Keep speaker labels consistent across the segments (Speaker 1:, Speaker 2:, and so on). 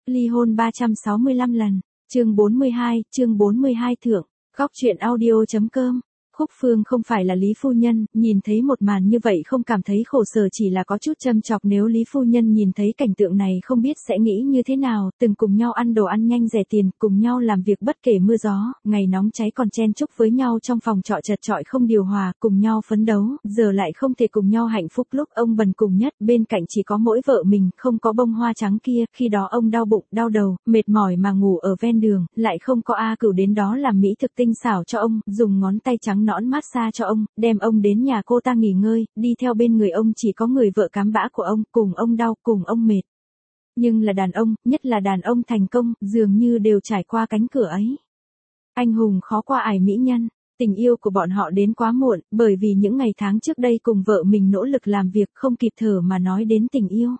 Speaker 1: Ly hôn 365 lần. Chương 42 thượng. Góc truyện audio.com. Khúc Phương không phải là Lý Phu Nhân, nhìn thấy một màn như vậy không cảm thấy khổ sở, chỉ là có chút châm chọc. Nếu Lý Phu Nhân nhìn thấy cảnh tượng này không biết sẽ nghĩ như thế nào. Từng cùng nhau ăn đồ ăn nhanh rẻ tiền, cùng nhau làm việc bất kể mưa gió, ngày nóng cháy còn chen chúc với nhau trong phòng trọ chật chội không điều hòa, cùng nhau phấn đấu, giờ lại không thể cùng nhau hạnh phúc. Lúc ông bần cùng nhất, bên cạnh chỉ có mỗi vợ mình, không có bông hoa trắng kia. Khi đó ông đau bụng, đau đầu, mệt mỏi mà ngủ ở ven đường, lại không có A Cửu đến đó làm mỹ thực tinh xảo cho ông, dùng ngón tay trắng nõn massage cho ông, đem ông đến nhà cô ta nghỉ ngơi, đi theo bên người ông chỉ có người vợ cám bã của ông, cùng ông đau, cùng ông mệt. Nhưng là đàn ông, nhất là đàn ông thành công, dường như đều trải qua cánh cửa ấy. Anh hùng khó qua ải mỹ nhân. Tình yêu của bọn họ đến quá muộn, bởi vì những ngày tháng trước đây cùng vợ mình nỗ lực làm việc không kịp thở mà nói đến tình yêu.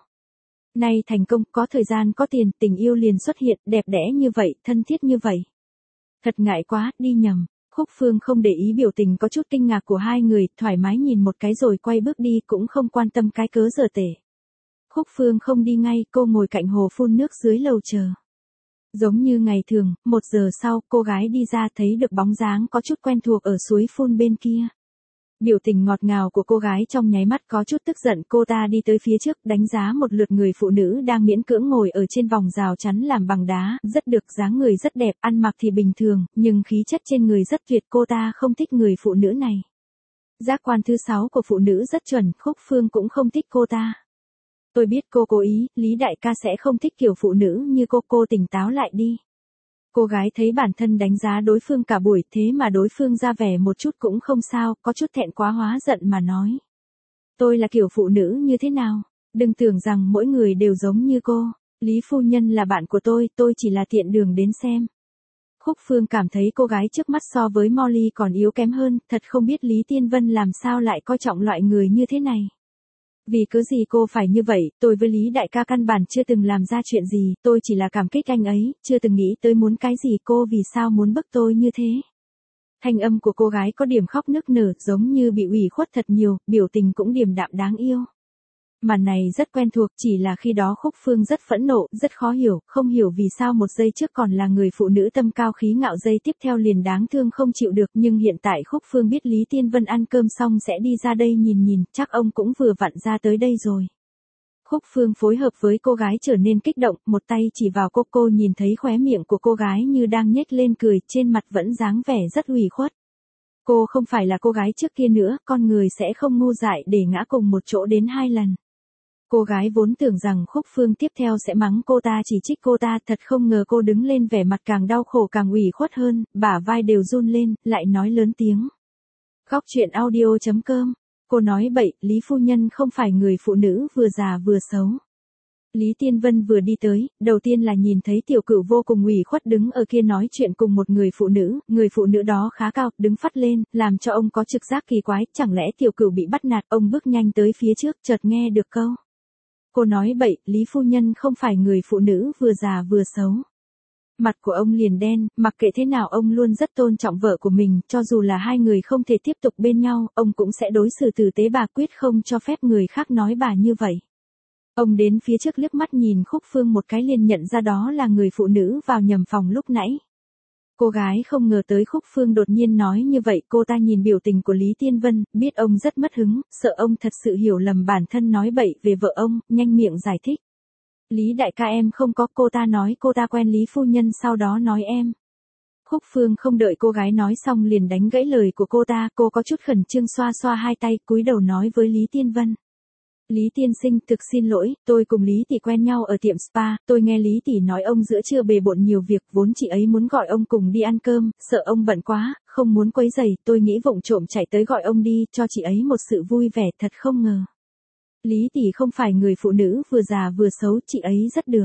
Speaker 1: Nay thành công, có thời gian có tiền, tình yêu liền xuất hiện, đẹp đẽ như vậy, thân thiết như vậy. Thật ngại quá, đi nhầm. Khúc Phương không để ý biểu tình có chút kinh ngạc của hai người, thoải mái nhìn một cái rồi quay bước đi, cũng không quan tâm cái cớ giờ tể. Khúc Phương không đi ngay, cô ngồi cạnh hồ phun nước dưới lầu chờ. Giống như ngày thường, 1 giờ sau, cô gái đi ra thấy được bóng dáng có chút quen thuộc ở suối phun bên kia. Biểu tình ngọt ngào của cô gái trong nháy mắt có chút tức giận, cô ta đi tới phía trước, đánh giá một lượt người phụ nữ đang miễn cưỡng ngồi ở trên vòng rào chắn làm bằng đá, rất được, dáng người rất đẹp, ăn mặc thì bình thường, nhưng khí chất trên người rất tuyệt, cô ta không thích người phụ nữ này. Giác quan thứ 6 của phụ nữ rất chuẩn, Khúc Phương cũng không thích cô ta. Tôi biết cô cố ý, Lý đại ca sẽ không thích kiểu phụ nữ như cô tỉnh táo lại đi. Cô gái thấy bản thân đánh giá đối phương cả buổi, thế mà đối phương ra vẻ một chút cũng không sao, có chút thẹn quá hóa giận mà nói. Tôi là kiểu phụ nữ như thế nào? Đừng tưởng rằng mỗi người đều giống như cô. Lý Phu Nhân là bạn của tôi chỉ là tiện đường đến xem. Khúc Phương cảm thấy cô gái trước mắt so với Molly còn yếu kém hơn, thật không biết Lý Tiên Vân làm sao lại coi trọng loại người như thế này. Vì cứ gì cô phải như vậy, tôi với Lý đại ca căn bản chưa từng làm ra chuyện gì, tôi chỉ là cảm kích anh ấy, chưa từng nghĩ tới muốn cái gì, cô vì sao muốn bức tôi như thế. Thanh âm của cô gái có điểm khóc nức nở, giống như bị ủy khuất thật nhiều, biểu tình cũng điềm đạm đáng yêu. Màn này rất quen thuộc, chỉ là khi đó Khúc Phương rất phẫn nộ, rất khó hiểu, không hiểu vì sao một giây trước còn là người phụ nữ tâm cao khí ngạo, giây tiếp theo liền đáng thương không chịu được, nhưng hiện tại Khúc Phương biết Lý Tiên Vân ăn cơm xong sẽ đi ra đây nhìn, chắc ông cũng vừa vặn ra tới đây rồi. Khúc Phương phối hợp với cô gái trở nên kích động, một tay chỉ vào cô nhìn thấy khóe miệng của cô gái như đang nhếch lên cười, trên mặt vẫn dáng vẻ rất ủy khuất. Cô không phải là cô gái trước kia nữa, con người sẽ không ngu dại để ngã cùng một chỗ đến 2 lần. Cô gái vốn tưởng rằng Khúc Phương tiếp theo sẽ mắng cô ta, chỉ trích cô ta, thật không ngờ cô đứng lên vẻ mặt càng đau khổ càng ủy khuất hơn, bả vai đều run lên, lại nói lớn tiếng. Góc truyện audio.com. Cô nói bậy, Lý Phu Nhân không phải người phụ nữ vừa già vừa xấu. Lý Tiên Vân vừa đi tới, đầu tiên là nhìn thấy Tiểu Cửu vô cùng ủy khuất đứng ở kia nói chuyện cùng một người phụ nữ đó khá cao, đứng phắt lên, làm cho ông có trực giác kỳ quái, chẳng lẽ Tiểu Cửu bị bắt nạt, ông bước nhanh tới phía trước, chợt nghe được câu. Cô nói bậy, Lý Phu Nhân không phải người phụ nữ vừa già vừa xấu. Mặt của ông liền đen, mặc kệ thế nào ông luôn rất tôn trọng vợ của mình, cho dù là hai người không thể tiếp tục bên nhau, ông cũng sẽ đối xử tử tế, bà quyết không cho phép người khác nói bà như vậy. Ông đến phía trước liếc mắt nhìn Khúc Phương một cái liền nhận ra đó là người phụ nữ vào nhầm phòng lúc nãy. Cô gái không ngờ tới Khúc Phương đột nhiên nói như vậy, cô ta nhìn biểu tình của Lý Tiên Vân, biết ông rất mất hứng, sợ ông thật sự hiểu lầm bản thân nói bậy về vợ ông, nhanh miệng giải thích. Lý đại ca em không có, cô ta nói cô ta quen Lý Phu Nhân sau đó nói em. Khúc Phương không đợi cô gái nói xong liền đánh gãy lời của cô ta, cô có chút khẩn trương xoa xoa hai tay, cúi đầu nói với Lý Tiên Vân. Lý tiên sinh, thực xin lỗi, tôi cùng Lý tỷ quen nhau ở tiệm spa, tôi nghe Lý tỷ nói ông giữa trưa bề bộn nhiều việc, vốn chị ấy muốn gọi ông cùng đi ăn cơm, sợ ông bận quá, không muốn quấy rầy, tôi nghĩ vụng trộm chạy tới gọi ông đi, cho chị ấy một sự vui vẻ, thật không ngờ. Lý tỷ không phải người phụ nữ vừa già vừa xấu, chị ấy rất được.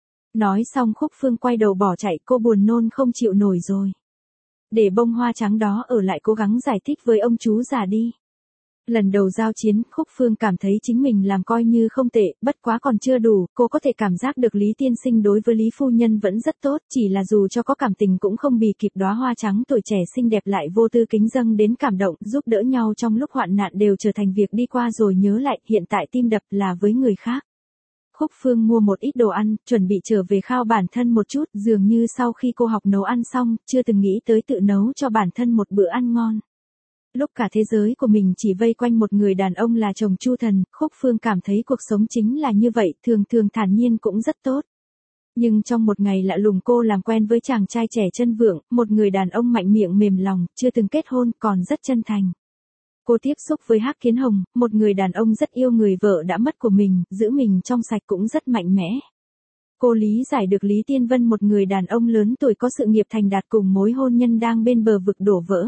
Speaker 1: Nói xong Khúc Phương quay đầu bỏ chạy, cô buồn nôn không chịu nổi rồi. Để bông hoa trắng đó ở lại cố gắng giải thích với ông chú già đi. Lần đầu giao chiến, Khúc Phương cảm thấy chính mình làm coi như không tệ, bất quá còn chưa đủ, cô có thể cảm giác được Lý tiên sinh đối với Lý Phu Nhân vẫn rất tốt, chỉ là dù cho có cảm tình cũng không bì kịp đóa hoa trắng tuổi trẻ xinh đẹp lại vô tư kính dâng đến cảm động, giúp đỡ nhau trong lúc hoạn nạn đều trở thành việc đi qua rồi nhớ lại, hiện tại tim đập là với người khác. Khúc Phương mua một ít đồ ăn, chuẩn bị trở về khao bản thân một chút, dường như sau khi cô học nấu ăn xong, chưa từng nghĩ tới tự nấu cho bản thân một bữa ăn ngon. Lúc cả thế giới của mình chỉ vây quanh một người đàn ông là chồng Chu Thần, Khúc Phương cảm thấy cuộc sống chính là như vậy, thường thường thản nhiên cũng rất tốt. Nhưng trong một ngày lạ lùng cô làm quen với chàng trai trẻ chân vượng, một người đàn ông mạnh miệng mềm lòng, chưa từng kết hôn, còn rất chân thành. Cô tiếp xúc với Hắc Kiến Hồng, một người đàn ông rất yêu người vợ đã mất của mình, giữ mình trong sạch cũng rất mạnh mẽ. Cô lý giải được Lý Tiên Vân, một người đàn ông lớn tuổi có sự nghiệp thành đạt cùng mối hôn nhân đang bên bờ vực đổ vỡ.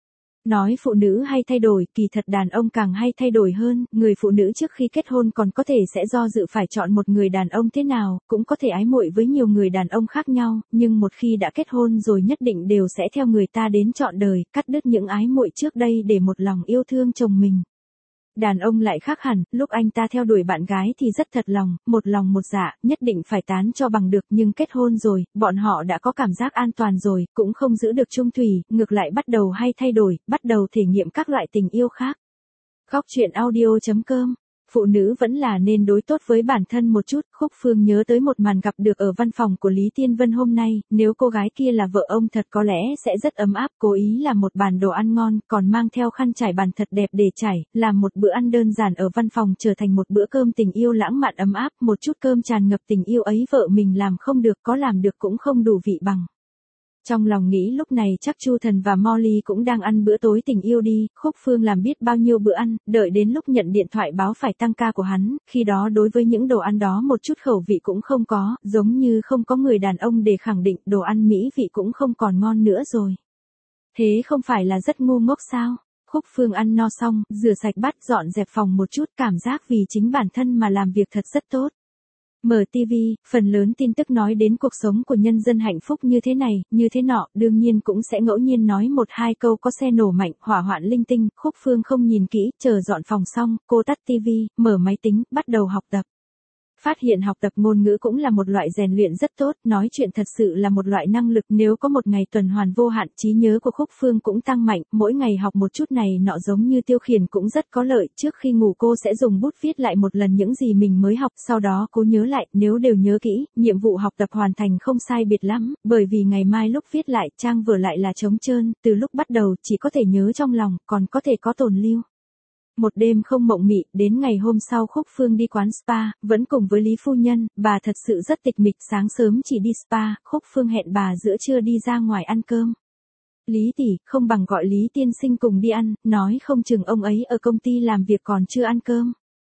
Speaker 1: Nói phụ nữ hay thay đổi, kỳ thật đàn ông càng hay thay đổi hơn, người phụ nữ trước khi kết hôn còn có thể sẽ do dự phải chọn một người đàn ông thế nào, cũng có thể ái muội với nhiều người đàn ông khác nhau, nhưng một khi đã kết hôn rồi nhất định đều sẽ theo người ta đến trọn đời, cắt đứt những ái muội trước đây để một lòng yêu thương chồng mình. Đàn ông lại khác hẳn, lúc anh ta theo đuổi bạn gái thì rất thật lòng một dạ, nhất định phải tán cho bằng được, nhưng kết hôn rồi, bọn họ đã có cảm giác an toàn rồi, cũng không giữ được chung thủy, ngược lại bắt đầu hay thay đổi, bắt đầu thể nghiệm các loại tình yêu khác. Góc truyện audio.com. Phụ nữ vẫn là nên đối tốt với bản thân một chút. Khúc Phương nhớ tới một màn gặp được ở văn phòng của Lý Tiên Vân hôm nay, nếu cô gái kia là vợ ông thật có lẽ sẽ rất ấm áp, cố ý làm một bàn đồ ăn ngon, còn mang theo khăn trải bàn thật đẹp để trải, làm một bữa ăn đơn giản ở văn phòng trở thành một bữa cơm tình yêu lãng mạn ấm áp, một chút cơm tràn ngập tình yêu ấy vợ mình làm không được, có làm được cũng không đủ vị bằng. Trong lòng nghĩ lúc này chắc Chu Thần và Molly cũng đang ăn bữa tối tình yêu đi, Khúc Phương làm biết bao nhiêu bữa ăn, đợi đến lúc nhận điện thoại báo phải tăng ca của hắn, khi đó đối với những đồ ăn đó một chút khẩu vị cũng không có, giống như không có người đàn ông để khẳng định đồ ăn mỹ vị cũng không còn ngon nữa rồi. Thế không phải là rất ngu ngốc sao? Khúc Phương ăn no xong, rửa sạch bát dọn dẹp phòng một chút, cảm giác vì chính bản thân mà làm việc thật rất tốt. Mở TV, phần lớn tin tức nói đến cuộc sống của nhân dân hạnh phúc như thế này, như thế nọ, đương nhiên cũng sẽ ngẫu nhiên nói một hai câu có xe nổ mạnh, hỏa hoạn linh tinh, Khúc Phương không nhìn kỹ, chờ dọn phòng xong, cô tắt TV, mở máy tính, bắt đầu học tập. Phát hiện học tập ngôn ngữ cũng là một loại rèn luyện rất tốt, nói chuyện thật sự là một loại năng lực, nếu có một ngày tuần hoàn vô hạn, trí nhớ của Khúc Phương cũng tăng mạnh, mỗi ngày học một chút này nọ giống như tiêu khiển cũng rất có lợi, trước khi ngủ cô sẽ dùng bút viết lại một lần những gì mình mới học, sau đó cô nhớ lại, nếu đều nhớ kỹ, nhiệm vụ học tập hoàn thành không sai biệt lắm, bởi vì ngày mai lúc viết lại, trang vừa lại là trống trơn, từ lúc bắt đầu chỉ có thể nhớ trong lòng, còn có thể có tồn lưu. Một đêm không mộng mị, đến ngày hôm sau Khúc Phương đi quán spa, vẫn cùng với Lý phu nhân, bà thật sự rất tịch mịch, sáng sớm chỉ đi spa, Khúc Phương hẹn bà giữa trưa đi ra ngoài ăn cơm. Lý tỷ, không bằng gọi Lý tiên sinh cùng đi ăn, nói không chừng ông ấy ở công ty làm việc còn chưa ăn cơm.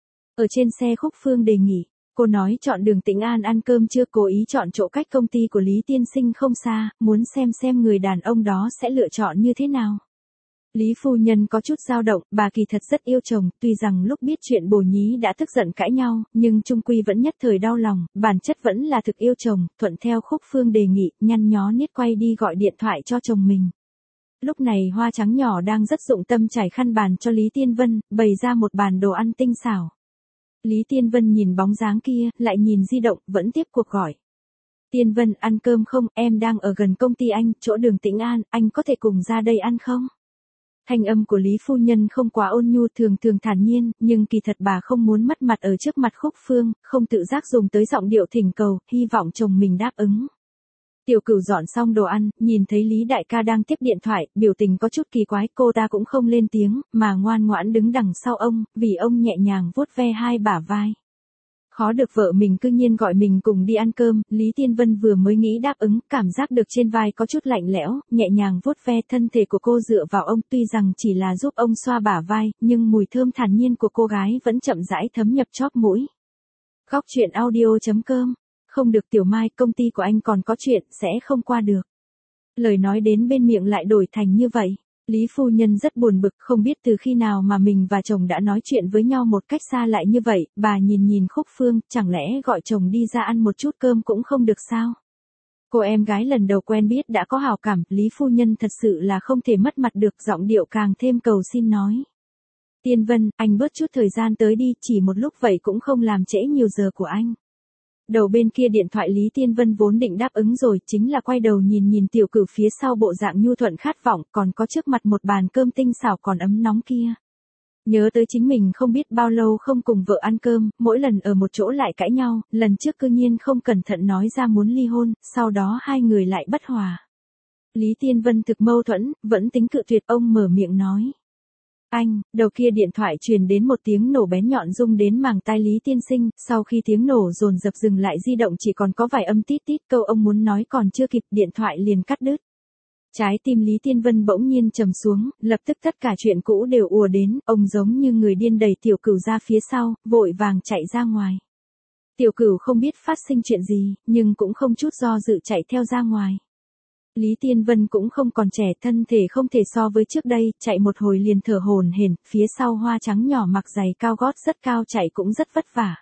Speaker 1: Ở trên xe Khúc Phương đề nghị, cô nói chọn đường Tĩnh An ăn cơm chưa, cố ý chọn chỗ cách công ty của Lý tiên sinh không xa, muốn xem người đàn ông đó sẽ lựa chọn như thế nào. Lý phu nhân có chút dao động, bà kỳ thật rất yêu chồng, tuy rằng lúc biết chuyện bồ nhí đã tức giận cãi nhau, nhưng chung quy vẫn nhất thời đau lòng, bản chất vẫn là thực yêu chồng, thuận theo Khúc Phương đề nghị, nhăn nhó niết quay đi gọi điện thoại cho chồng mình. Lúc này Hoa Trắng nhỏ đang rất dụng tâm trải khăn bàn cho Lý Tiên Vân, bày ra một bàn đồ ăn tinh xảo. Lý Tiên Vân nhìn bóng dáng kia, lại nhìn di động, vẫn tiếp cuộc gọi. Tiên Vân, ăn cơm không, em đang ở gần công ty anh, chỗ đường Tĩnh An, anh có thể cùng ra đây ăn không? Thanh âm của Lý phu nhân không quá ôn nhu, thường thường thản nhiên, nhưng kỳ thật bà không muốn mất mặt ở trước mặt Khúc Phương, không tự giác dùng tới giọng điệu thỉnh cầu, hy vọng chồng mình đáp ứng. Tiểu Cửu dọn xong đồ ăn, nhìn thấy Lý đại ca đang tiếp điện thoại, biểu tình có chút kỳ quái, cô ta cũng không lên tiếng, mà ngoan ngoãn đứng đằng sau ông, vì ông nhẹ nhàng vuốt ve hai bả vai. Khó được vợ mình cư nhiên gọi mình cùng đi ăn cơm, Lý Tiên Vân vừa mới nghĩ đáp ứng, cảm giác được trên vai có chút lạnh lẽo, nhẹ nhàng vuốt ve thân thể của cô dựa vào ông, tuy rằng chỉ là giúp ông xoa bả vai, nhưng mùi thơm thản nhiên của cô gái vẫn chậm rãi thấm nhập chóp mũi. Góc truyện audio.com. Không được Tiểu Mai, công ty của anh còn có chuyện, sẽ không qua được. Lời nói đến bên miệng lại đổi thành như vậy. Lý phu nhân rất buồn bực, không biết từ khi nào mà mình và chồng đã nói chuyện với nhau một cách xa lại như vậy, bà nhìn Khúc Phương, chẳng lẽ gọi chồng đi ra ăn một chút cơm cũng không được sao? Cô em gái lần đầu quen biết đã có hào cảm, Lý phu nhân thật sự là không thể mất mặt được, giọng điệu càng thêm cầu xin nói. Tiên Vân, anh bớt chút thời gian tới đi, chỉ một lúc vậy cũng không làm trễ nhiều giờ của anh. Đầu bên kia điện thoại Lý Tiên Vân vốn định đáp ứng rồi, chính là quay đầu nhìn Tiểu Cửu phía sau bộ dạng nhu thuận khát vọng, còn có trước mặt một bàn cơm tinh xảo còn ấm nóng kia. Nhớ tới chính mình không biết bao lâu không cùng vợ ăn cơm, mỗi lần ở một chỗ lại cãi nhau, lần trước cư nhiên không cẩn thận nói ra muốn ly hôn, sau đó hai người lại bất hòa. Lý Tiên Vân thực mâu thuẫn, vẫn tính cự tuyệt, ông mở miệng nói. Anh, đầu kia điện thoại truyền đến một tiếng nổ bén nhọn rung đến màng tai Lý Tiên Sinh, sau khi tiếng nổ dồn dập dừng lại di động chỉ còn có vài âm tít tít, câu ông muốn nói còn chưa kịp, điện thoại liền cắt đứt. Trái tim Lý Tiên Vân bỗng nhiên trầm xuống, lập tức tất cả chuyện cũ đều ùa đến, ông giống như người điên đẩy Tiểu Cửu ra phía sau, vội vàng chạy ra ngoài. Tiểu Cửu không biết phát sinh chuyện gì, nhưng cũng không chút do dự chạy theo ra ngoài. Lý Tiên Vân cũng không còn trẻ, thân thể không thể so với trước đây, chạy một hồi liền thở hổn hển, phía sau hoa trắng nhỏ mặc giày cao gót rất cao chạy cũng rất vất vả.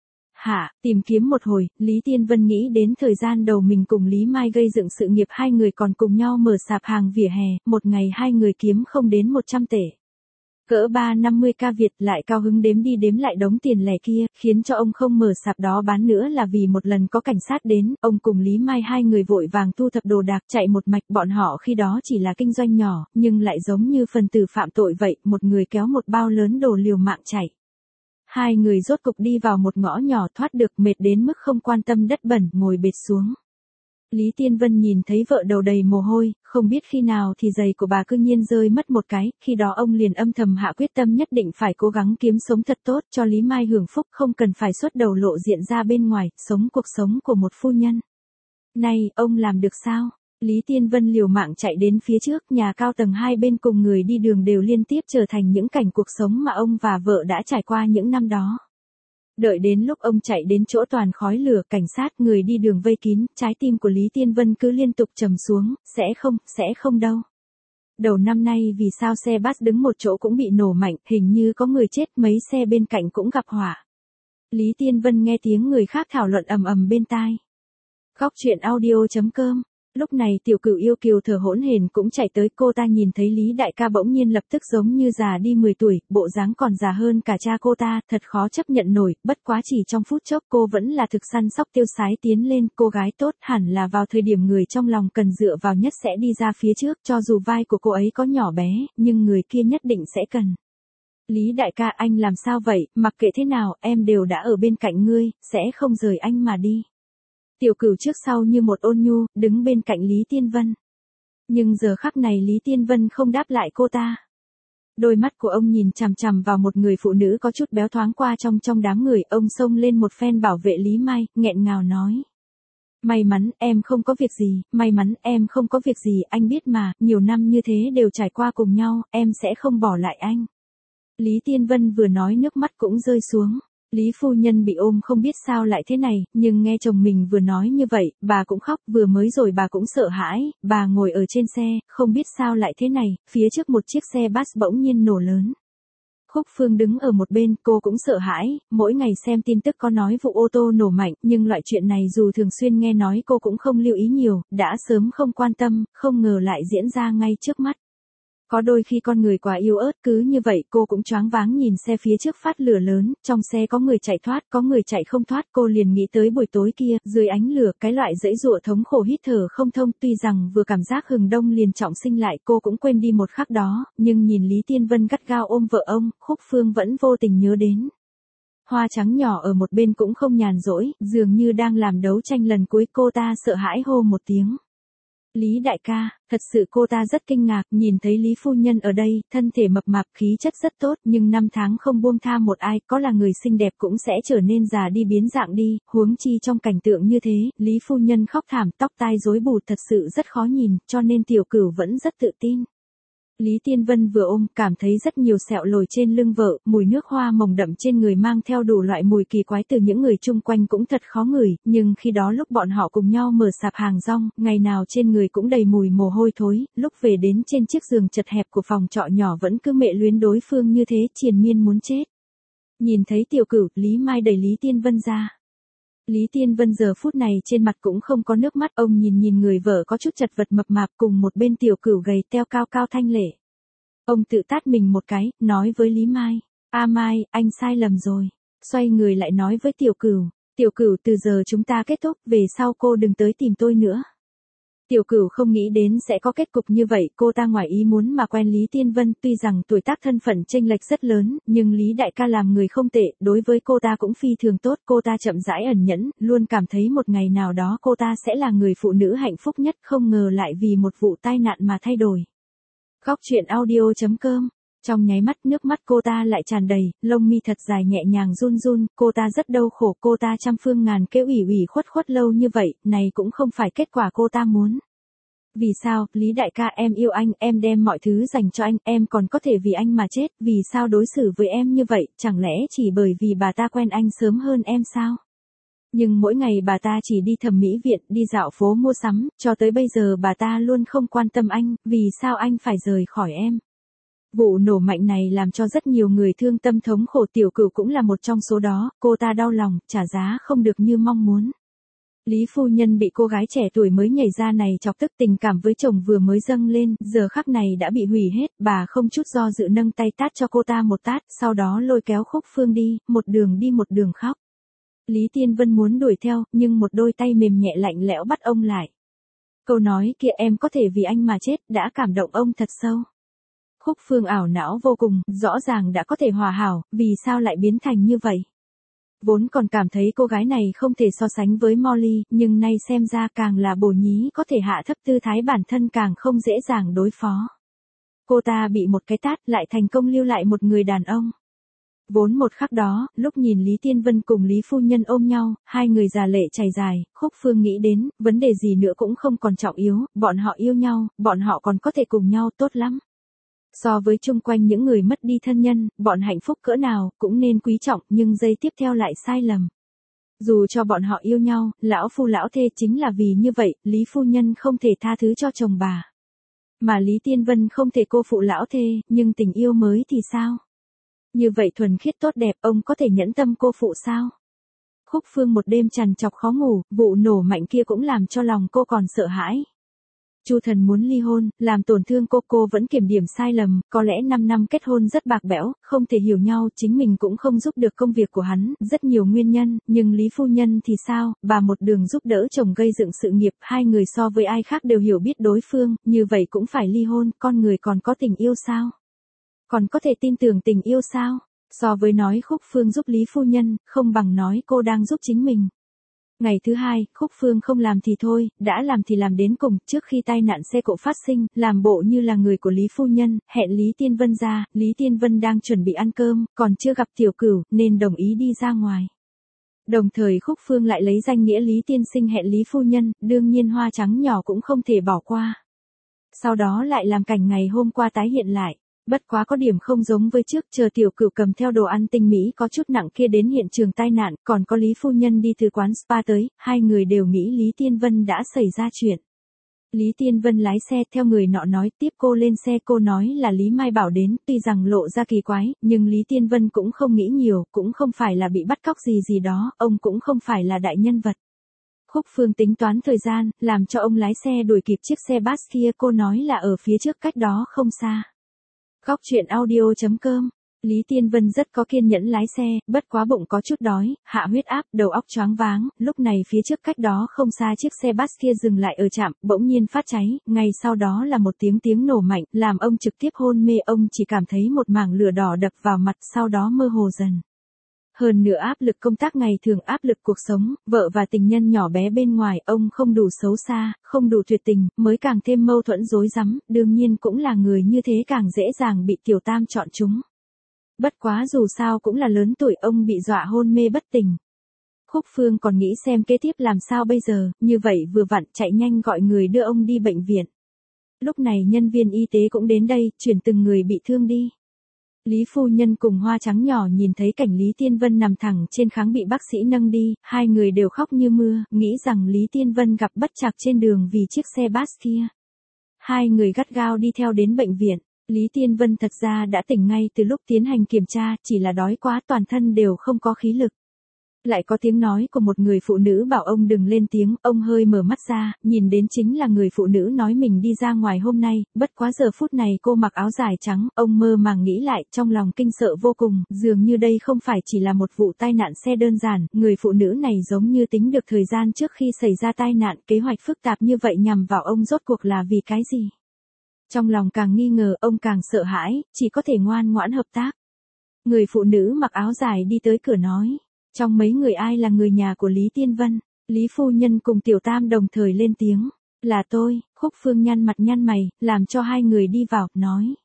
Speaker 1: Tìm kiếm một hồi, Lý Tiên Vân nghĩ đến thời gian đầu mình cùng Lý Mai gây dựng sự nghiệp, hai người còn cùng nhau mở sạp hàng vỉa hè, một ngày hai người kiếm không đến 100 tệ. Cỡ 350k Việt, lại cao hứng đếm đi đếm lại đống tiền lẻ kia, khiến cho ông không mở sạp đó bán nữa là vì một lần có cảnh sát đến, ông cùng Lý Mai hai người vội vàng thu thập đồ đạc chạy một mạch, bọn họ khi đó chỉ là kinh doanh nhỏ, nhưng lại giống như phần tử phạm tội vậy, một người kéo một bao lớn đồ liều mạng chạy. Hai người rốt cục đi vào một ngõ nhỏ, thoát được, mệt đến mức không quan tâm đất bẩn, ngồi bệt xuống. Lý Tiên Vân nhìn thấy vợ đầu đầy mồ hôi, không biết khi nào thì giày của bà cư nhiên rơi mất một cái, khi đó ông liền âm thầm hạ quyết tâm nhất định phải cố gắng kiếm sống thật tốt cho Lý Mai hưởng phúc, không cần phải xuất đầu lộ diện ra bên ngoài, sống cuộc sống của một phu nhân. Này, ông làm được sao? Lý Tiên Vân liều mạng chạy đến phía trước, nhà cao tầng hai bên cùng người đi đường đều liên tiếp trở thành những cảnh cuộc sống mà ông và vợ đã trải qua những năm đó. Đợi đến lúc ông chạy đến chỗ toàn khói lửa, cảnh sát, người đi đường vây kín, trái tim của Lý Tiên Vân cứ liên tục trầm xuống, sẽ không đâu. Đầu năm nay vì sao xe bus đứng một chỗ cũng bị nổ mạnh, hình như có người chết, mấy xe bên cạnh cũng gặp hỏa. Lý Tiên Vân nghe tiếng người khác thảo luận ầm ầm bên tai. Góc truyện audio.com. Lúc này Tiểu Cửu yêu kiều thở hổn hển cũng chạy tới, cô ta nhìn thấy Lý đại ca bỗng nhiên lập tức giống như già đi 10 tuổi, bộ dáng còn già hơn cả cha cô ta, thật khó chấp nhận nổi, bất quá chỉ trong phút chốc cô vẫn là thực săn sóc tiêu sái tiến lên, cô gái tốt hẳn là vào thời điểm người trong lòng cần dựa vào nhất sẽ đi ra phía trước, cho dù vai của cô ấy có nhỏ bé, nhưng người kia nhất định sẽ cần. Lý đại ca, anh làm sao vậy, mặc kệ thế nào, em đều đã ở bên cạnh ngươi, sẽ không rời anh mà đi. Tiểu Cửu trước sau như một ôn nhu, đứng bên cạnh Lý Tiên Vân. Nhưng giờ khắc này Lý Tiên Vân không đáp lại cô ta. Đôi mắt của ông nhìn chằm chằm vào một người phụ nữ có chút béo thoáng qua trong đám người, ông xông lên một phen bảo vệ Lý Mai, nghẹn ngào nói. May mắn, em không có việc gì, may mắn, em không có việc gì, anh biết mà, nhiều năm như thế đều trải qua cùng nhau, em sẽ không bỏ lại anh. Lý Tiên Vân vừa nói nước mắt cũng rơi xuống. Lý phu nhân bị ôm không biết sao lại thế này, nhưng nghe chồng mình vừa nói như vậy, bà cũng khóc, vừa mới rồi bà cũng sợ hãi, bà ngồi ở trên xe, không biết sao lại thế này, phía trước một chiếc xe bus bỗng nhiên nổ lớn. Khúc Phương đứng ở một bên, cô cũng sợ hãi, mỗi ngày xem tin tức có nói vụ ô tô nổ mạnh, nhưng loại chuyện này dù thường xuyên nghe nói cô cũng không lưu ý nhiều, đã sớm không quan tâm, không ngờ lại diễn ra ngay trước mắt. Có đôi khi con người quá yếu ớt, cứ như vậy cô cũng choáng váng nhìn xe phía trước phát lửa lớn, trong xe có người chạy thoát, có người chạy không thoát, cô liền nghĩ tới buổi tối kia, dưới ánh lửa, cái loại dãy dụa thống khổ hít thở không thông, tuy rằng vừa cảm giác hừng đông liền trọng sinh lại, cô cũng quên đi một khắc đó, nhưng nhìn Lý Tiên Vân gắt gao ôm vợ ông, Khúc Phương vẫn vô tình nhớ đến. Hoa trắng nhỏ ở một bên cũng không nhàn rỗi, dường như đang làm đấu tranh lần cuối, cô ta sợ hãi hô một tiếng. Lý đại ca, thật sự cô ta rất kinh ngạc, nhìn thấy Lý phu nhân ở đây, thân thể mập mạp, khí chất rất tốt, nhưng năm tháng không buông tha một ai, có là người xinh đẹp cũng sẽ trở nên già đi biến dạng đi, huống chi trong cảnh tượng như thế, Lý phu nhân khóc thảm, tóc tai rối bù, thật sự rất khó nhìn, cho nên Tiểu Cửu vẫn rất tự tin. Lý Tiên Vân vừa ôm, cảm thấy rất nhiều sẹo lồi trên lưng vợ, mùi nước hoa mồng đậm trên người mang theo đủ loại mùi kỳ quái từ những người chung quanh cũng thật khó ngửi, nhưng khi đó lúc bọn họ cùng nhau mở sạp hàng rong, ngày nào trên người cũng đầy mùi mồ hôi thối, lúc về đến trên chiếc giường chật hẹp của phòng trọ nhỏ vẫn cứ mẹ luyến đối phương như thế, triền miên muốn chết. Nhìn thấy Tiểu Cửu, Lý Mai đẩy Lý Tiên Vân ra. Lý Tiên Vân giờ phút này trên mặt cũng không có nước mắt, ông nhìn người vợ có chút chật vật mập mạp cùng một bên Tiểu Cửu gầy teo cao cao thanh lệ. Ông tự tát mình một cái, nói với Lý Mai, Mai, anh sai lầm rồi. Xoay người lại nói với Tiểu Cửu, từ giờ chúng ta kết thúc, về sau cô đừng tới tìm tôi nữa. Tiểu Cửu không nghĩ đến sẽ có kết cục như vậy, cô ta ngoài ý muốn mà quen Lý Tiên Vân, tuy rằng tuổi tác thân phận chênh lệch rất lớn, nhưng Lý đại ca làm người không tệ, đối với cô ta cũng phi thường tốt, cô ta chậm rãi ẩn nhẫn, luôn cảm thấy một ngày nào đó cô ta sẽ là người phụ nữ hạnh phúc nhất, không ngờ lại vì một vụ tai nạn mà thay đổi. Góc truyện audio.com. Trong nháy mắt nước mắt cô ta lại tràn đầy, lông mi thật dài nhẹ nhàng run run, cô ta rất đau khổ, cô ta trăm phương ngàn kế ủy khuất lâu như vậy, này cũng không phải kết quả cô ta muốn. Vì sao, Lý đại ca, em yêu anh, em đem mọi thứ dành cho anh, em còn có thể vì anh mà chết, vì sao đối xử với em như vậy, chẳng lẽ chỉ bởi vì bà ta quen anh sớm hơn em sao? Nhưng mỗi ngày bà ta chỉ đi thẩm mỹ viện, đi dạo phố mua sắm, cho tới bây giờ bà ta luôn không quan tâm anh, vì sao anh phải rời khỏi em? Vụ nổ mạnh này làm cho rất nhiều người thương tâm thống khổ, Tiểu Cửu cũng là một trong số đó, cô ta đau lòng, trả giá không được như mong muốn. Lý phu nhân bị cô gái trẻ tuổi mới nhảy ra này chọc tức, tình cảm với chồng vừa mới dâng lên, giờ khắc này đã bị hủy hết, bà không chút do dự nâng tay tát cho cô ta một tát, sau đó lôi kéo Khúc Phương đi một đường khóc. Lý Tiên Vân muốn đuổi theo, nhưng một đôi tay mềm nhẹ lạnh lẽo bắt ông lại. Câu nói kia em có thể vì anh mà chết, đã cảm động ông thật sâu. Khúc Phương ảo não vô cùng, rõ ràng đã có thể hòa hảo, vì sao lại biến thành như vậy? Vốn còn cảm thấy cô gái này không thể so sánh với Molly, nhưng nay xem ra càng là bồ nhí có thể hạ thấp tư thái bản thân càng không dễ dàng đối phó. Cô ta bị một cái tát lại thành công lưu lại một người đàn ông. Vốn một khắc đó, lúc nhìn Lý Tiên Vân cùng Lý phu nhân ôm nhau, hai người già lệ chảy dài, Khúc Phương nghĩ đến, vấn đề gì nữa cũng không còn trọng yếu, bọn họ yêu nhau, bọn họ còn có thể cùng nhau tốt lắm. So với chung quanh những người mất đi thân nhân, bọn hạnh phúc cỡ nào, cũng nên quý trọng, nhưng giây tiếp theo lại sai lầm. Dù cho bọn họ yêu nhau, lão phu lão thê chính là vì như vậy, Lý phu nhân không thể tha thứ cho chồng bà. Mà Lý Tiên Vân không thể cô phụ lão thê, nhưng tình yêu mới thì sao? Như vậy thuần khiết tốt đẹp, ông có thể nhẫn tâm cô phụ sao? Khúc Phương một đêm trằn trọc khó ngủ, vụ nổ mạnh kia cũng làm cho lòng cô còn sợ hãi. Chu Thần muốn ly hôn, làm tổn thương cô vẫn kiểm điểm sai lầm, có lẽ 5 năm kết hôn rất bạc bẽo, không thể hiểu nhau, chính mình cũng không giúp được công việc của hắn, rất nhiều nguyên nhân, nhưng Lý phu nhân thì sao, bà một đường giúp đỡ chồng gây dựng sự nghiệp, hai người so với ai khác đều hiểu biết đối phương, như vậy cũng phải ly hôn, con người còn có tình yêu sao? Còn có thể tin tưởng tình yêu sao? So với nói Khúc Phương giúp Lý phu nhân, không bằng nói cô đang giúp chính mình. Ngày thứ hai, Khúc Phương không làm thì thôi, đã làm thì làm đến cùng, trước khi tai nạn xe cộ phát sinh, làm bộ như là người của Lý phu nhân, hẹn Lý Tiên Vân ra, Lý Tiên Vân đang chuẩn bị ăn cơm, còn chưa gặp Tiểu Cửu, nên đồng ý đi ra ngoài. Đồng thời Khúc Phương lại lấy danh nghĩa Lý tiên sinh hẹn Lý phu nhân, đương nhiên hoa trắng nhỏ cũng không thể bỏ qua. Sau đó lại làm cảnh ngày hôm qua tái hiện lại. Bất quá có điểm không giống với trước, chờ Tiểu Cửu cầm theo đồ ăn tinh mỹ có chút nặng kia đến hiện trường tai nạn, còn có Lý phu nhân đi từ quán spa tới, hai người đều nghĩ Lý Tiên Vân đã xảy ra chuyện. Lý Tiên Vân lái xe theo người nọ nói, tiếp cô lên xe, cô nói là Lý Mai Bảo đến, tuy rằng lộ ra kỳ quái, nhưng Lý Tiên Vân cũng không nghĩ nhiều, cũng không phải là bị bắt cóc gì đó, ông cũng không phải là đại nhân vật. Khúc Phương tính toán thời gian, làm cho ông lái xe đuổi kịp chiếc xe bus kia, cô nói là ở phía trước cách đó không xa. Góc truyện audio.com. Lý Tiên Vân rất có kiên nhẫn lái xe, bất quá bụng có chút đói, hạ huyết áp, đầu óc choáng váng, lúc này phía trước cách đó không xa chiếc xe bus kia dừng lại ở trạm, bỗng nhiên phát cháy, ngay sau đó là một tiếng nổ mạnh, làm ông trực tiếp hôn mê, ông chỉ cảm thấy một mảng lửa đỏ đập vào mặt, sau đó mơ hồ dần. Hơn nữa áp lực công tác ngày thường, áp lực cuộc sống, vợ và tình nhân nhỏ bé bên ngoài, ông không đủ xấu xa, không đủ tuyệt tình, mới càng thêm mâu thuẫn rối rắm, đương nhiên cũng là người như thế càng dễ dàng bị Tiểu Tam chọn chúng. Bất quá dù sao cũng là lớn tuổi, ông bị dọa hôn mê bất tỉnh. Khúc Phương còn nghĩ xem kế tiếp làm sao bây giờ, như vậy vừa vặn chạy nhanh gọi người đưa ông đi bệnh viện. Lúc này nhân viên y tế cũng đến đây, chuyển từng người bị thương đi. Lý phu nhân cùng hoa trắng nhỏ nhìn thấy cảnh Lý Tiên Vân nằm thẳng trên kháng bị bác sĩ nâng đi, hai người đều khóc như mưa, nghĩ rằng Lý Tiên Vân gặp bất trắc trên đường vì chiếc xe bus kia. Hai người gắt gao đi theo đến bệnh viện, Lý Tiên Vân thật ra đã tỉnh ngay từ lúc tiến hành kiểm tra, chỉ là đói quá toàn thân đều không có khí lực. Lại có tiếng nói của một người phụ nữ bảo ông đừng lên tiếng, ông hơi mở mắt ra, nhìn đến chính là người phụ nữ nói mình đi ra ngoài hôm nay, bất quá giờ phút này cô mặc áo dài trắng, ông mơ màng nghĩ lại, trong lòng kinh sợ vô cùng, dường như đây không phải chỉ là một vụ tai nạn xe đơn giản, người phụ nữ này giống như tính được thời gian trước khi xảy ra tai nạn, kế hoạch phức tạp như vậy nhằm vào ông rốt cuộc là vì cái gì? Trong lòng càng nghi ngờ, ông càng sợ hãi, chỉ có thể ngoan ngoãn hợp tác. Người phụ nữ mặc áo dài đi tới cửa nói. Trong mấy người ai là người nhà của Lý Tiên Vân? Lý phu nhân cùng Tiểu Tam đồng thời lên tiếng. Là tôi, Khúc Phương nhăn mặt nhăn mày, làm cho hai người đi vào, nói.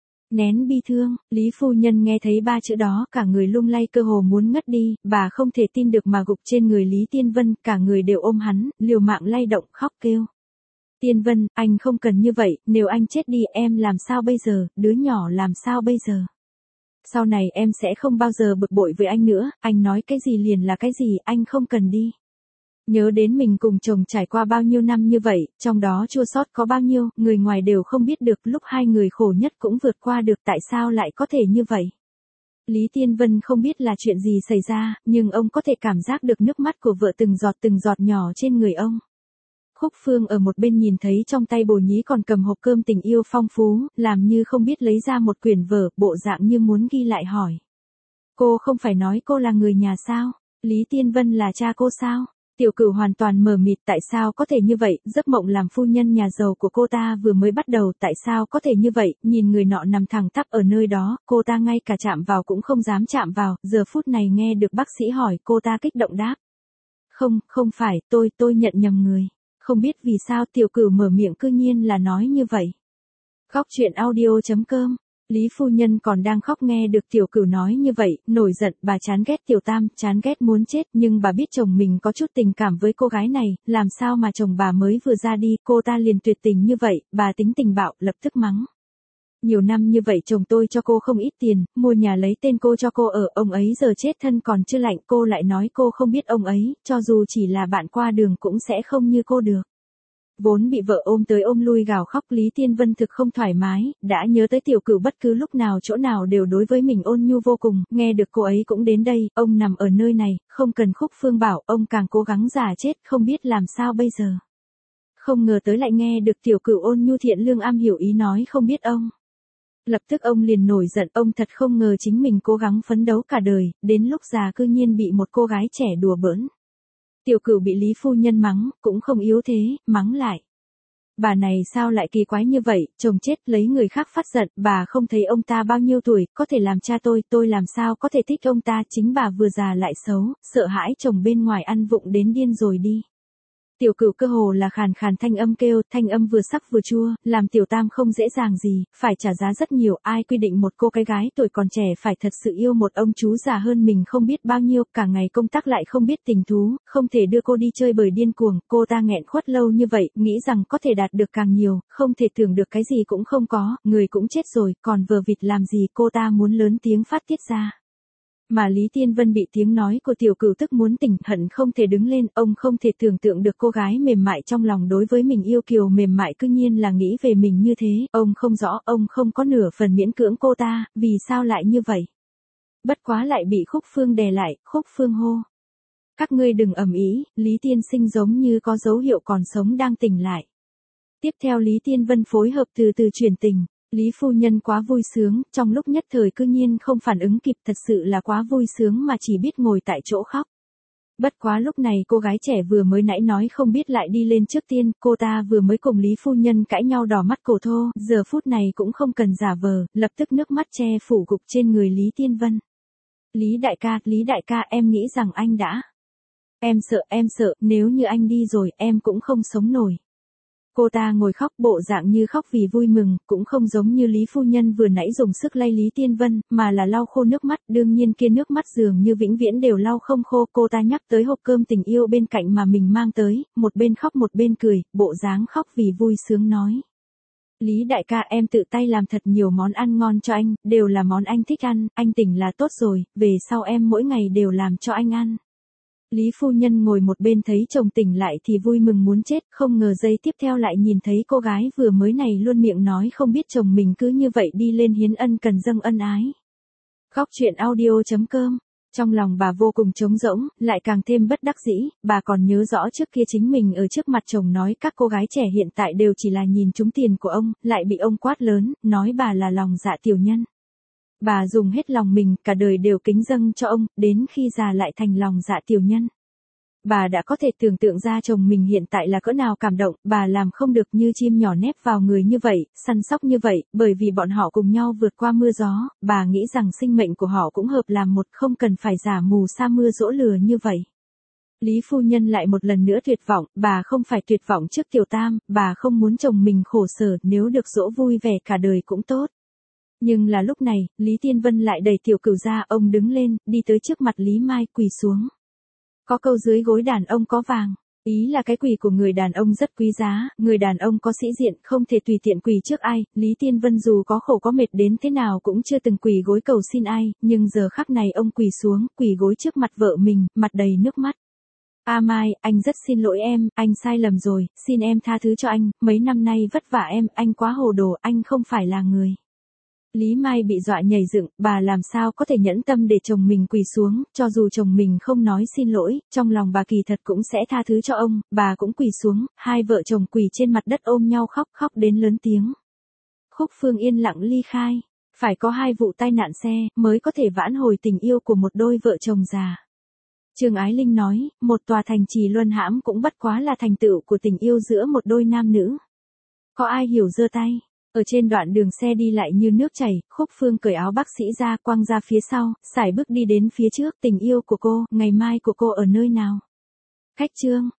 Speaker 1: Nén bi thương, Lý phu nhân nghe thấy ba chữ đó, cả người lung lay cơ hồ muốn ngất đi, bà không thể tin được mà gục trên người Lý Tiên Vân, cả người đều ôm hắn, liều mạng lay động, khóc kêu. Tiên Vân, anh không cần như vậy, nếu anh chết đi em làm sao bây giờ, đứa nhỏ làm sao bây giờ? Sau này em sẽ không bao giờ bực bội với anh nữa, anh nói cái gì liền là cái gì, anh không cần đi. Nhớ đến mình cùng chồng trải qua bao nhiêu năm như vậy, trong đó chua xót có bao nhiêu, người ngoài đều không biết được, lúc hai người khổ nhất cũng vượt qua được, tại sao lại có thể như vậy. Lý Tiên Vân không biết là chuyện gì xảy ra, nhưng ông có thể cảm giác được nước mắt của vợ từng giọt nhỏ trên người ông. Khúc Phương ở một bên nhìn thấy trong tay Bồ Nhí còn cầm hộp cơm tình yêu phong phú, làm như không biết lấy ra một quyển vở, bộ dạng như muốn ghi lại hỏi. Cô không phải nói cô là người nhà sao? Lý Tiên Vân là cha cô sao? Tiểu Cửu hoàn toàn mờ mịt, tại sao có thể như vậy, giấc mộng làm phu nhân nhà giàu của cô ta vừa mới bắt đầu, tại sao có thể như vậy, nhìn người nọ nằm thẳng tắp ở nơi đó, cô ta ngay cả chạm vào cũng không dám chạm vào, giờ phút này nghe được bác sĩ hỏi, cô ta kích động đáp. Không phải, tôi nhận nhầm người. Không biết vì sao Tiểu Cửu mở miệng cư nhiên là nói như vậy. Góc truyện audio.com. Lý phu nhân còn đang khóc nghe được Tiểu Cửu nói như vậy, nổi giận, bà chán ghét Tiểu Tam, chán ghét muốn chết, nhưng bà biết chồng mình có chút tình cảm với cô gái này, làm sao mà chồng bà mới vừa ra đi, cô ta liền tuyệt tình như vậy, bà tính tình bạo, lập tức mắng. Nhiều năm như vậy chồng tôi cho cô không ít tiền, mua nhà lấy tên cô cho cô ở, ông ấy giờ chết thân còn chưa lạnh, cô lại nói cô không biết ông ấy, cho dù chỉ là bạn qua đường cũng sẽ không như cô được. Vốn bị vợ ôm tới ôm lui gào khóc, Lý Tiên Vân thực không thoải mái, đã nhớ tới Tiểu Cửu bất cứ lúc nào chỗ nào đều đối với mình ôn nhu vô cùng, nghe được cô ấy cũng đến đây, ông nằm ở nơi này, không cần Khúc Phương bảo, ông càng cố gắng giả chết, không biết làm sao bây giờ. Không ngờ tới lại nghe được Tiểu Cửu ôn nhu thiện lương am hiểu ý nói không biết ông. Lập tức ông liền nổi giận, ông thật không ngờ chính mình cố gắng phấn đấu cả đời, đến lúc già cư nhiên bị một cô gái trẻ đùa bỡn. Tiểu Cửu bị Lý phu nhân mắng, cũng không yếu thế, mắng lại. Bà này sao lại kỳ quái như vậy, chồng chết lấy người khác phát giận, bà không thấy ông ta bao nhiêu tuổi, có thể làm cha tôi làm sao có thể thích ông ta, chính bà vừa già lại xấu, sợ hãi chồng bên ngoài ăn vụng đến điên rồi đi. Tiểu Cửu cơ hồ là khàn khàn thanh âm kêu, thanh âm vừa sắc vừa chua, làm Tiểu Tam không dễ dàng gì, phải trả giá rất nhiều, ai quy định một cô cái gái tuổi còn trẻ phải thật sự yêu một ông chú già hơn mình không biết bao nhiêu, cả ngày công tác lại không biết tình thú, không thể đưa cô đi chơi bời điên cuồng, cô ta nghẹn khuất lâu như vậy, nghĩ rằng có thể đạt được càng nhiều, không thể tưởng được cái gì cũng không có, người cũng chết rồi, còn vờ vịt làm gì, cô ta muốn lớn tiếng phát tiết ra. Mà Lý Tiên Vân bị tiếng nói của Tiểu Cửu tức muốn tỉnh, hận không thể đứng lên, ông không thể tưởng tượng được cô gái mềm mại trong lòng đối với mình yêu kiều mềm mại cư nhiên là nghĩ về mình như thế, ông không rõ, ông không có nửa phần miễn cưỡng cô ta, vì sao lại như vậy. Bất quá lại bị Khúc Phương đè lại, Khúc Phương hô. Các ngươi đừng ầm ĩ, Lý Tiên Sinh giống như có dấu hiệu còn sống đang tỉnh lại. Tiếp theo Lý Tiên Vân phối hợp từ từ truyền tình. Lý phu nhân quá vui sướng, trong lúc nhất thời cư nhiên không phản ứng kịp, thật sự là quá vui sướng mà chỉ biết ngồi tại chỗ khóc. Bất quá lúc này cô gái trẻ vừa mới nãy nói không biết lại đi lên trước tiên, cô ta vừa mới cùng Lý phu nhân cãi nhau đỏ mắt cổ thô, giờ phút này cũng không cần giả vờ, lập tức nước mắt che phủ gục trên người Lý Tiên Vân. Lý đại ca em nghĩ rằng anh đã. Em sợ, nếu như anh đi rồi em cũng không sống nổi. Cô ta ngồi khóc bộ dạng như khóc vì vui mừng, cũng không giống như Lý phu nhân vừa nãy dùng sức lay Lý Tiên Vân, mà là lau khô nước mắt, đương nhiên kia nước mắt dường như vĩnh viễn đều lau không khô, cô ta nhắc tới hộp cơm tình yêu bên cạnh mà mình mang tới, một bên khóc một bên cười, bộ dáng khóc vì vui sướng nói. Lý đại ca em tự tay làm thật nhiều món ăn ngon cho anh, đều là món anh thích ăn, anh tỉnh là tốt rồi, về sau em mỗi ngày đều làm cho anh ăn. Lý phu nhân ngồi một bên thấy chồng tỉnh lại thì vui mừng muốn chết, không ngờ giây tiếp theo lại nhìn thấy cô gái vừa mới này luôn miệng nói không biết chồng mình cứ như vậy đi lên hiến ân cần dâng ân ái. Góc truyện audio.com Trong lòng bà vô cùng trống rỗng, lại càng thêm bất đắc dĩ, bà còn nhớ rõ trước kia chính mình ở trước mặt chồng nói các cô gái trẻ hiện tại đều chỉ là nhìn trúng tiền của ông, lại bị ông quát lớn, nói bà là lòng dạ tiểu nhân. Bà dùng hết lòng mình, cả đời đều kính dâng cho ông, đến khi già lại thành lòng dạ tiểu nhân. Bà đã có thể tưởng tượng ra chồng mình hiện tại là cỡ nào cảm động, bà làm không được như chim nhỏ nép vào người như vậy, săn sóc như vậy, bởi vì bọn họ cùng nhau vượt qua mưa gió, bà nghĩ rằng sinh mệnh của họ cũng hợp làm một, không cần phải giả mù sa mưa dỗ lừa như vậy. Lý phu nhân lại một lần nữa tuyệt vọng, bà không phải tuyệt vọng trước Tiểu Tam, bà không muốn chồng mình khổ sở, nếu được dỗ vui vẻ cả đời cũng tốt. Nhưng là lúc này, Lý Tiên Vân lại đẩy Tiểu Cửu ra, ông đứng lên, đi tới trước mặt Lý Mai, quỳ xuống. Có câu dưới gối đàn ông có vàng, ý là cái quỳ của người đàn ông rất quý giá, người đàn ông có sĩ diện, không thể tùy tiện quỳ trước ai, Lý Tiên Vân dù có khổ có mệt đến thế nào cũng chưa từng quỳ gối cầu xin ai, nhưng giờ khắc này ông quỳ xuống, quỳ gối trước mặt vợ mình, mặt đầy nước mắt. A Mai, anh rất xin lỗi em, anh sai lầm rồi, xin em tha thứ cho anh, mấy năm nay vất vả em, anh quá hồ đồ, anh không phải là người. Lý Mai bị dọa nhảy dựng, bà làm sao có thể nhẫn tâm để chồng mình quỳ xuống, cho dù chồng mình không nói xin lỗi, trong lòng bà kỳ thật cũng sẽ tha thứ cho ông, bà cũng quỳ xuống, hai vợ chồng quỳ trên mặt đất ôm nhau khóc, khóc đến lớn tiếng. Khúc Phương yên lặng ly khai, phải có 2 vụ tai nạn xe, mới có thể vãn hồi tình yêu của một đôi vợ chồng già. Trương Ái Linh nói, một tòa thành trì luân hãm cũng bất quá là thành tựu của tình yêu giữa một đôi nam nữ. Có ai hiểu giơ tay? Ở trên đoạn đường xe đi lại như nước chảy, Khúc Phương cởi áo bác sĩ ra, quăng ra phía sau, sải bước đi đến phía trước, tình yêu của cô, ngày mai của cô ở nơi nào? Khách trương,